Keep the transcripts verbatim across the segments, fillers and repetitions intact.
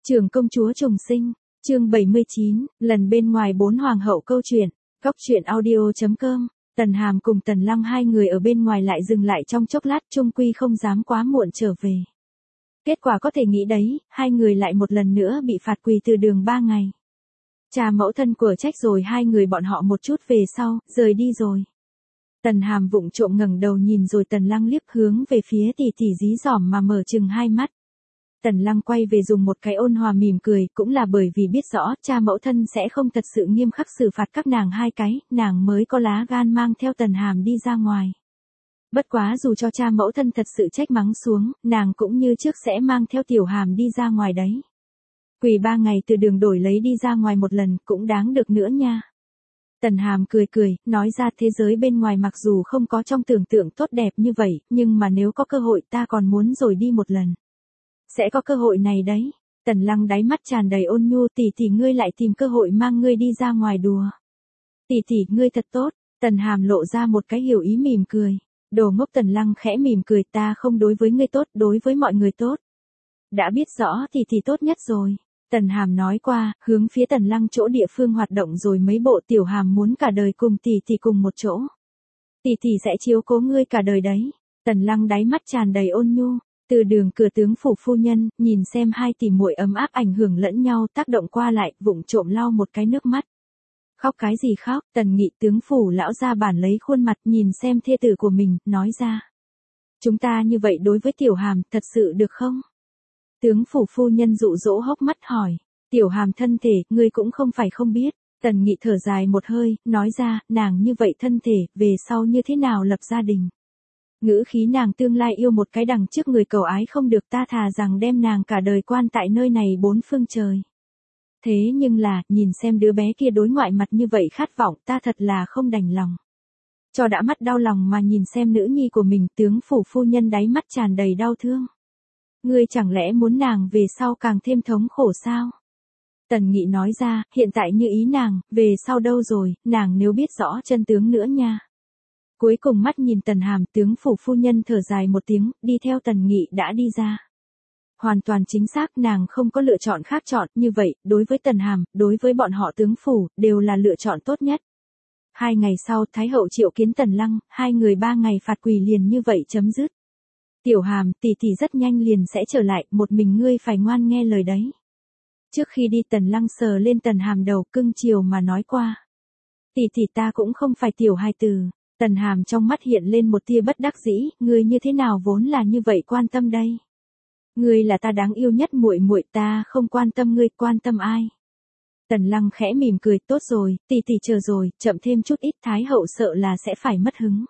Trưởng công chúa trùng sinh, chương bảy mươi chín, lần bên ngoài bốn hoàng hậu câu chuyện, góc truyện audio chấm com. Tần Hàm cùng Tần Lăng hai người ở bên ngoài lại dừng lại trong chốc lát, chung quy không dám quá muộn trở về. Kết quả có thể nghĩ đấy, hai người lại một lần nữa bị phạt quỳ từ đường ba ngày. Cha mẫu thân của trách rồi hai người bọn họ một chút về sau, rời đi rồi. Tần Hàm vụng trộm ngẩng đầu nhìn rồi Tần Lăng liếc hướng về phía tỷ tỷ dí dỏm mà mở chừng hai mắt. Tần Lăng quay về dùng một cái ôn hòa mỉm cười, cũng là bởi vì biết rõ cha mẫu thân sẽ không thật sự nghiêm khắc xử phạt các nàng hai cái, nàng mới có lá gan mang theo Tần Hàm đi ra ngoài. Bất quá dù cho cha mẫu thân thật sự trách mắng xuống, nàng cũng như trước sẽ mang theo Tiểu Hàm đi ra ngoài đấy. Quỳ ba ngày từ đường đổi lấy đi ra ngoài một lần cũng đáng được nữa nha. Tần Hàm cười cười, nói ra thế giới bên ngoài mặc dù không có trong tưởng tượng tốt đẹp như vậy, nhưng mà nếu có cơ hội ta còn muốn rồi đi một lần. Sẽ có cơ hội này đấy. Tần Lăng đáy mắt tràn đầy ôn nhu, tỷ tỷ ngươi lại tìm cơ hội mang ngươi đi ra ngoài đùa. Tỷ tỷ ngươi thật tốt. Tần Hàm lộ ra một cái hiểu ý mỉm cười. Đồ ngốc. Tần Lăng khẽ mỉm cười, ta không đối với ngươi tốt, đối với mọi người tốt. Đã biết rõ tỷ tỷ tốt nhất rồi. Tần Hàm nói qua, hướng phía Tần Lăng chỗ địa phương hoạt động rồi mấy bộ. Tiểu Hàm muốn cả đời cùng tỷ tỷ cùng một chỗ. Tỷ tỷ sẽ chiếu cố ngươi cả đời đấy. Tần Lăng đáy mắt tràn đầy ôn nhu. Từ đường cửa tướng phủ phu nhân, nhìn xem hai tỷ muội ấm áp ảnh hưởng lẫn nhau tác động qua lại, vụng trộm lau một cái nước mắt. Khóc cái gì khóc? Tần Nghị tướng phủ lão ra bản lấy khuôn mặt nhìn xem thê tử của mình, nói ra. Chúng ta như vậy đối với Tiểu Hàm, thật sự được không? Tướng phủ phu nhân dụ dỗ hốc mắt hỏi. Tiểu Hàm thân thể, ngươi cũng không phải không biết. Tần Nghị thở dài một hơi, nói ra, nàng như vậy thân thể, về sau như thế nào lập gia đình? Ngữ khí nàng tương lai yêu một cái đằng trước người cầu ái không được, ta thà rằng đem nàng cả đời quan tại nơi này bốn phương trời. Thế nhưng là, nhìn xem đứa bé kia đối ngoại mặt như vậy khát vọng, ta thật là không đành lòng. Cho đã mắt đau lòng mà nhìn xem nữ nhi của mình, tướng phủ phu nhân đáy mắt tràn đầy đau thương. Ngươi chẳng lẽ muốn nàng về sau càng thêm thống khổ sao? Tần Nghị nói ra, hiện tại như ý nàng, về sau đâu rồi, nàng nếu biết rõ chân tướng nữa nha. Cuối cùng mắt nhìn Tần Hàm, tướng phủ phu nhân thở dài một tiếng, đi theo Tần Nghị đã đi ra. Hoàn toàn chính xác, nàng không có lựa chọn khác chọn, như vậy, đối với Tần Hàm, đối với bọn họ tướng phủ, đều là lựa chọn tốt nhất. Hai ngày sau, Thái hậu triệu kiến Tần Lăng, hai người ba ngày phạt quỳ liền như vậy chấm dứt. Tiểu Hàm, tỷ tỷ rất nhanh liền sẽ trở lại, một mình ngươi phải ngoan nghe lời đấy. Trước khi đi Tần Lăng sờ lên Tần Hàm đầu, cưng chiều mà nói qua. Tỷ tỷ ta cũng không phải tiểu hài tử. Tần Hàm trong mắt hiện lên một tia bất đắc dĩ, ngươi như thế nào vốn là như vậy quan tâm đây? Ngươi là ta đáng yêu nhất muội muội, ta không quan tâm ngươi, quan tâm ai? Tần Lăng khẽ mỉm cười, tốt rồi, tỷ tỷ chờ rồi, chậm thêm chút ít, Thái hậu sợ là sẽ phải mất hứng.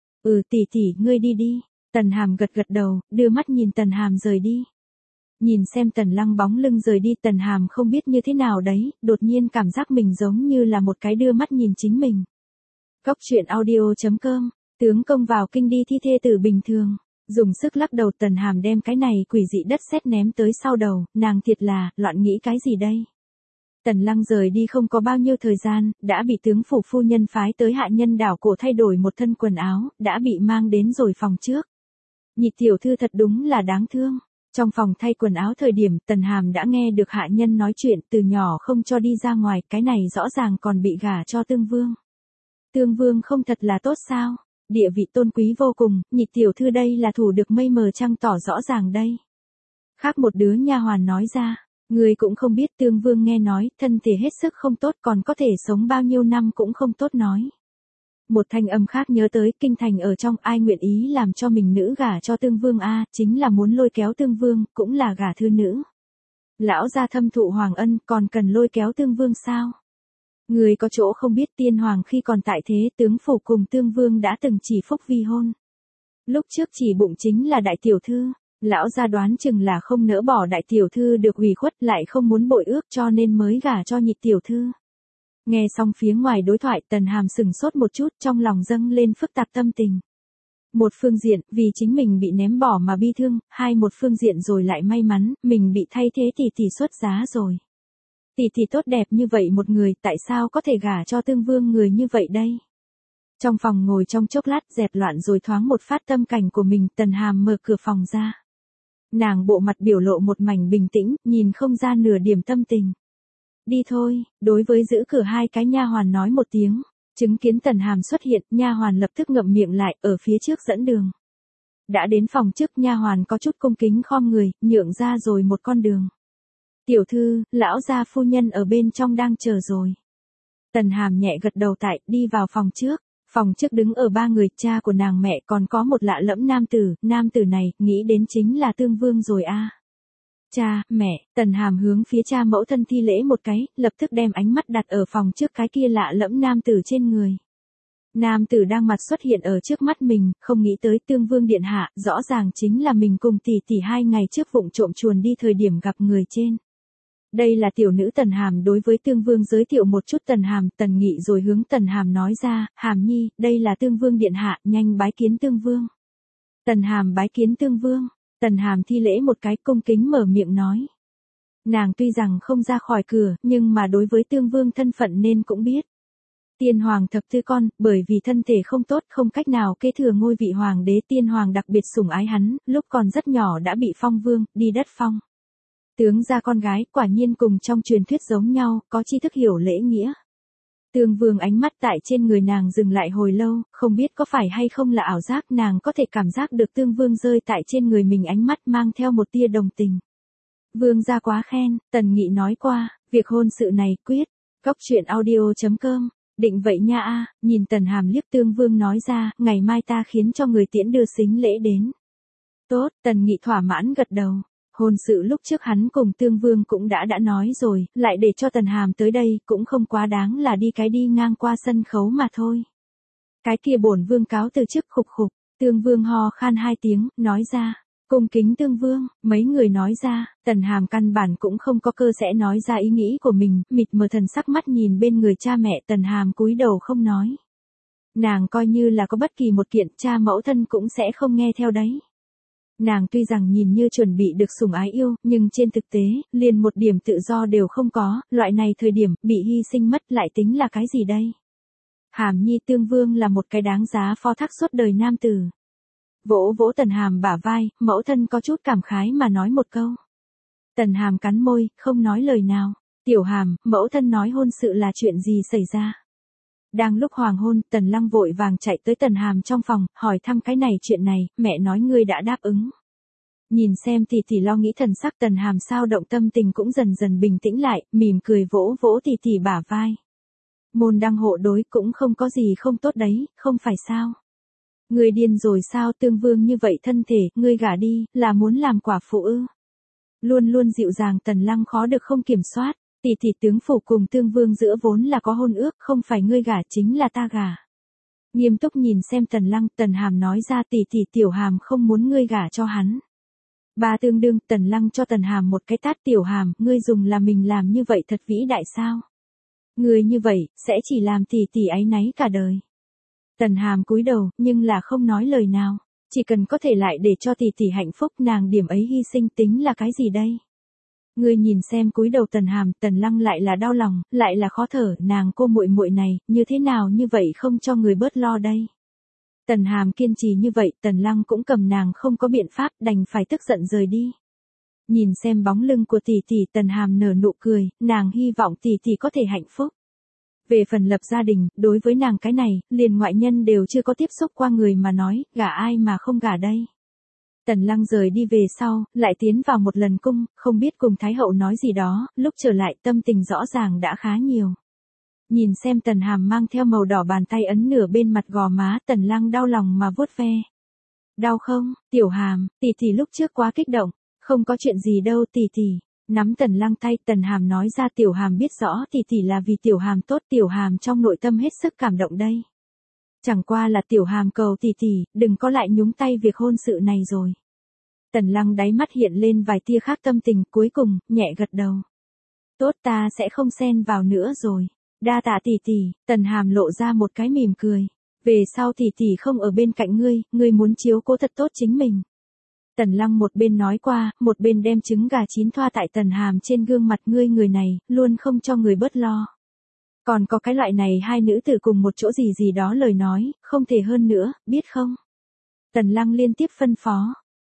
Ừ tỷ tỷ, ngươi đi đi. Tần Hàm gật gật đầu, đưa mắt nhìn Tần Hàm rời đi. Nhìn xem Tần Lăng bóng lưng rời đi, Tần Hàm không biết như thế nào đấy, đột nhiên cảm giác mình giống như là một cái đưa mắt nhìn chính mình. Góc truyện audio chấm com, tướng công vào kinh đi thi thê tử bình thường, dùng sức lắc đầu. Tần Hàm đem cái này quỷ dị đất sét ném tới sau đầu, nàng thiệt là, loạn nghĩ cái gì đây? Tần Lăng rời đi không có bao nhiêu thời gian, đã bị tướng phủ phu nhân phái tới hạ nhân đảo cổ thay đổi một thân quần áo, đã bị mang đến rồi phòng trước. Nhị tiểu thư thật đúng là đáng thương. Trong phòng thay quần áo thời điểm, Tần Hàm đã nghe được hạ nhân nói chuyện, từ nhỏ không cho đi ra ngoài, cái này rõ ràng còn bị gả cho Tương Vương. Tương Vương không thật là tốt sao? Địa vị tôn quý vô cùng, nhị tiểu thư đây là thủ được mây mờ trăng tỏ rõ ràng đây. Khác một đứa nha hoàn nói ra, người cũng không biết Tương Vương nghe nói, thân thể hết sức không tốt, còn có thể sống bao nhiêu năm cũng không tốt nói. Một thanh âm khác nhớ tới, kinh thành ở trong, ai nguyện ý làm cho mình nữ gả cho Tương Vương a, chính là muốn lôi kéo Tương Vương, cũng là gả thư nữ. Lão gia thâm thụ hoàng ân, còn cần lôi kéo Tương Vương sao? Người có chỗ không biết, tiên hoàng khi còn tại thế, tướng phủ cùng Tương Vương đã từng chỉ phúc vi hôn. Lúc trước chỉ bụng chính là đại tiểu thư, lão gia đoán chừng là không nỡ bỏ đại tiểu thư được ủy khuất, lại không muốn bội ước cho nên mới gả cho nhị tiểu thư. Nghe xong phía ngoài đối thoại, Tần Hàm sừng sốt một chút, trong lòng dâng lên phức tạp tâm tình. Một phương diện, vì chính mình bị ném bỏ mà bi thương, hai một phương diện rồi lại may mắn, mình bị thay thế tỷ tỷ xuất giá rồi. Tỷ tỷ tốt đẹp như vậy một người, tại sao có thể gả cho Tương Vương người như vậy đây? Trong phòng ngồi trong chốc lát, dẹp loạn rồi thoáng một phát tâm cảnh của mình, Tần Hàm mở cửa phòng ra. Nàng bộ mặt biểu lộ một mảnh bình tĩnh, nhìn không ra nửa điểm tâm tình. Đi thôi, đối với giữ cửa hai cái nha hoàn nói một tiếng. Chứng kiến Tần Hàm xuất hiện, nha hoàn lập tức ngậm miệng lại, ở phía trước dẫn đường. Đã đến phòng trước, nha hoàn có chút cung kính khom người, nhượng ra rồi một con đường. Tiểu thư, lão gia phu nhân ở bên trong đang chờ rồi. Tần Hàm nhẹ gật đầu tại, đi vào phòng trước. Phòng trước đứng ở ba người, cha của nàng, mẹ, còn có một lạ lẫm nam tử, nam tử này, nghĩ đến chính là Tương Vương rồi a. À. Cha, mẹ, Tần Hàm hướng phía cha mẫu thân thi lễ một cái, lập tức đem ánh mắt đặt ở phòng trước cái kia lạ lẫm nam tử trên người. Nam tử đang mặt xuất hiện ở trước mắt mình, không nghĩ tới Tương Vương điện hạ, rõ ràng chính là mình cùng tỷ tỷ hai ngày trước vụng trộm chuồn đi thời điểm gặp người trên. Đây là tiểu nữ Tần Hàm đối với Tương Vương giới thiệu một chút Tần Hàm, Tần Nghị rồi hướng Tần Hàm nói ra, Hàm nhi, đây là Tương Vương điện hạ, nhanh bái kiến Tương Vương. Tần Hàm bái kiến Tương Vương, Tần Hàm thi lễ một cái cung kính mở miệng nói. Nàng tuy rằng không ra khỏi cửa, nhưng mà đối với Tương Vương thân phận nên cũng biết. Tiên hoàng thập tư con, bởi vì thân thể không tốt không cách nào kế thừa ngôi vị hoàng đế, tiên hoàng đặc biệt sủng ái hắn, lúc còn rất nhỏ đã bị phong vương, đi đất phong. Tướng gia con gái, quả nhiên cùng trong truyền thuyết giống nhau, có tri thức hiểu lễ nghĩa. Tương Vương ánh mắt tại trên người nàng dừng lại hồi lâu, không biết có phải hay không là ảo giác, nàng có thể cảm giác được Tương Vương rơi tại trên người mình ánh mắt mang theo một tia đồng tình. Vương gia quá khen, Tần Nghị nói qua, việc hôn sự này quyết. Cóc truyện audio chấm com, định vậy nha a. Nhìn Tần Hàm liếc, Tương Vương nói ra, ngày mai ta khiến cho người tiễn đưa sính lễ đến. Tốt, Tần Nghị thỏa mãn gật đầu. Hôn sự lúc trước hắn cùng Tương Vương cũng đã đã nói rồi, lại để cho Tần Hàm tới đây cũng không quá đáng là đi cái đi ngang qua sân khấu mà thôi. Cái kia bổn vương cáo từ trước khục khục, Tương Vương ho khan hai tiếng, nói ra, cung kính Tương Vương, mấy người nói ra, Tần Hàm căn bản cũng không có cơ sẽ nói ra ý nghĩ của mình, mịt mờ thần sắc mắt nhìn bên người cha mẹ, Tần Hàm cúi đầu không nói. Nàng coi như là có bất kỳ một kiện, cha mẫu thân cũng sẽ không nghe theo đấy. Nàng tuy rằng nhìn như chuẩn bị được sủng ái yêu, nhưng trên thực tế, liền một điểm tự do đều không có, loại này thời điểm, bị hy sinh mất lại tính là cái gì đây? Hàm nhi, Tương Vương là một cái đáng giá phó thác suốt đời nam tử. Vỗ vỗ Tần Hàm bả vai, mẫu thân có chút cảm khái mà nói một câu. Tần Hàm cắn môi, không nói lời nào. Tiểu Hàm, mẫu thân nói hôn sự là chuyện gì xảy ra? Đang lúc hoàng hôn, Tần Lăng vội vàng chạy tới Tần Hàm trong phòng, hỏi thăm cái này chuyện này, mẹ nói ngươi đã đáp ứng. Nhìn xem tỷ tỷ lo nghĩ thần sắc Tần Hàm sao động, tâm tình cũng dần dần bình tĩnh lại, mỉm cười vỗ vỗ tỷ tỷ bả vai. Môn đăng hộ đối cũng không có gì không tốt đấy, không phải sao? Ngươi điên rồi sao? Tương Vương như vậy thân thể, ngươi gả đi, là muốn làm quả phụ ư? Luôn luôn dịu dàng Tần Lăng khó được không kiểm soát. Tỷ tỷ, tướng phủ cùng Tương Vương giữa vốn là có hôn ước, không phải ngươi gả chính là ta gả. Nghiêm túc nhìn xem Tần Lăng, Tần Hàm nói ra, tỷ tỷ, Tiểu Hàm không muốn ngươi gả cho hắn. Ba tương đương, Tần Lăng cho Tần Hàm một cái tát. Tiểu Hàm, ngươi dùng là mình làm như vậy thật vĩ đại sao? Ngươi như vậy, sẽ chỉ làm tỷ tỷ áy náy cả đời. Tần Hàm cúi đầu, nhưng là không nói lời nào. Chỉ cần có thể lại để cho tỷ tỷ hạnh phúc, nàng điểm ấy hy sinh tính là cái gì đây? Ngươi nhìn xem cúi đầu Tần Hàm, Tần Lăng lại là đau lòng, lại là khó thở, nàng cô muội muội này, như thế nào như vậy không cho người bớt lo đây. Tần Hàm kiên trì như vậy, Tần Lăng cũng cầm nàng không có biện pháp, đành phải tức giận rời đi. Nhìn xem bóng lưng của tỷ tỷ, Tần Hàm nở nụ cười, nàng hy vọng tỷ tỷ có thể hạnh phúc. Về phần lập gia đình, đối với nàng cái này, liền ngoại nhân đều chưa có tiếp xúc qua người mà nói, gả ai mà không gả đây. Tần Lăng rời đi về sau, lại tiến vào một lần cung, không biết cùng Thái hậu nói gì đó, lúc trở lại tâm tình rõ ràng đã khá nhiều. Nhìn xem Tần Hàm mang theo màu đỏ bàn tay ấn nửa bên mặt gò má, Tần Lăng đau lòng mà vuốt ve. Đau không, Tiểu Hàm, tỷ tỷ lúc trước quá kích động, không có chuyện gì đâu tỷ tỷ. Nắm Tần Lăng tay, Tần Hàm nói ra, Tiểu Hàm biết rõ tỷ tỷ là vì Tiểu Hàm tốt, Tiểu Hàm trong nội tâm hết sức cảm động đây. Chẳng qua là Tiểu Hàm cầu tỷ tỷ, đừng có lại nhúng tay việc hôn sự này rồi. Tần Lăng đáy mắt hiện lên vài tia khác tâm tình, cuối cùng, nhẹ gật đầu. Tốt, ta sẽ không xen vào nữa rồi. Đa tạ tỷ tỷ. Tần Hàm lộ ra một cái mỉm cười. Về sau tỷ tỷ không ở bên cạnh ngươi, ngươi muốn chiếu cố thật tốt chính mình. Tần Lăng một bên nói qua, một bên đem trứng gà chín thoa tại Tần Hàm trên gương mặt, ngươi người này, luôn không cho người bớt lo. Còn có cái loại này hai nữ tử cùng một chỗ gì gì đó lời nói, không thể hơn nữa, biết không? Tần Lăng liên tiếp phân phó.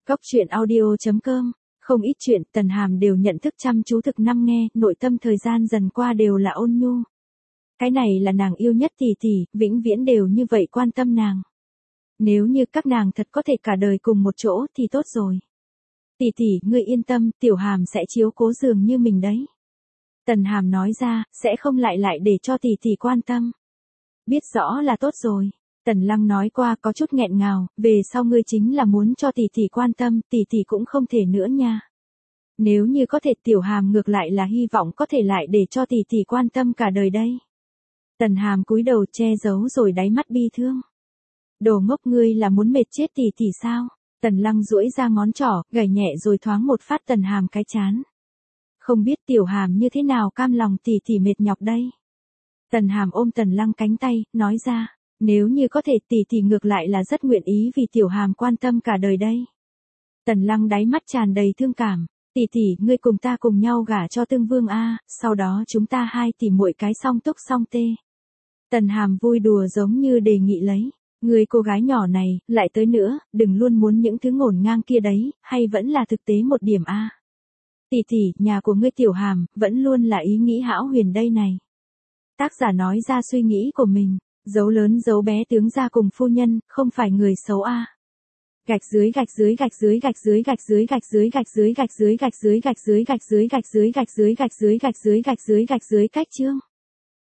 Cóc truyện audio chấm com. Không ít chuyện Tần Hàm đều nhận thức chăm chú thực năm nghe, nội tâm thời gian dần qua đều là ôn nhu. Cái này là nàng yêu nhất tỷ tỷ, vĩnh viễn đều như vậy quan tâm nàng. Nếu như các nàng thật có thể cả đời cùng một chỗ thì tốt rồi. Tỷ tỷ, ngươi yên tâm, Tiểu Hàm sẽ chiếu cố dường như mình đấy. Tần Hàm nói ra, sẽ không lại lại để cho tỷ tỷ quan tâm. Biết rõ là tốt rồi. Tần Lăng nói qua có chút nghẹn ngào, về sau ngươi chính là muốn cho tỷ tỷ quan tâm, tỷ tỷ cũng không thể nữa nha. Nếu như có thể Tiểu Hàm ngược lại là hy vọng có thể lại để cho tỷ tỷ quan tâm cả đời đây. Tần Hàm cúi đầu che giấu rồi đáy mắt bi thương. Đồ ngốc, ngươi là muốn mệt chết tỷ tỷ sao? Tần Lăng duỗi ra ngón trỏ, gảy nhẹ rồi thoáng một phát Tần Hàm cái chán. Không biết Tiểu Hàm như thế nào cam lòng tỷ tỷ mệt nhọc đây. Tần Hàm ôm Tần Lăng cánh tay, nói ra, nếu như có thể tỷ tỷ ngược lại là rất nguyện ý vì Tiểu Hàm quan tâm cả đời đây. Tần Lăng đáy mắt tràn đầy thương cảm, tỷ tỷ, ngươi cùng ta cùng nhau gả cho Tương Vương a, sau đó chúng ta hai tỷ muội cái song túc song tê. Tần Hàm vui đùa giống như đề nghị lấy, người cô gái nhỏ này, lại tới nữa, đừng luôn muốn những thứ ngổn ngang kia đấy, hay vẫn là thực tế một điểm a. Tỷ tỷ, nhà của ngươi Tiểu Hàm, vẫn luôn là ý nghĩ hão huyền đây này. Tác giả nói ra suy nghĩ của mình, dấu lớn dấu bé tướng gia cùng phu nhân, không phải người xấu a. Gạch dưới gạch dưới gạch dưới gạch dưới gạch dưới gạch dưới gạch dưới gạch dưới gạch dưới gạch dưới gạch dưới gạch dưới gạch dưới gạch dưới gạch dưới gạch dưới gạch dưới cách chương.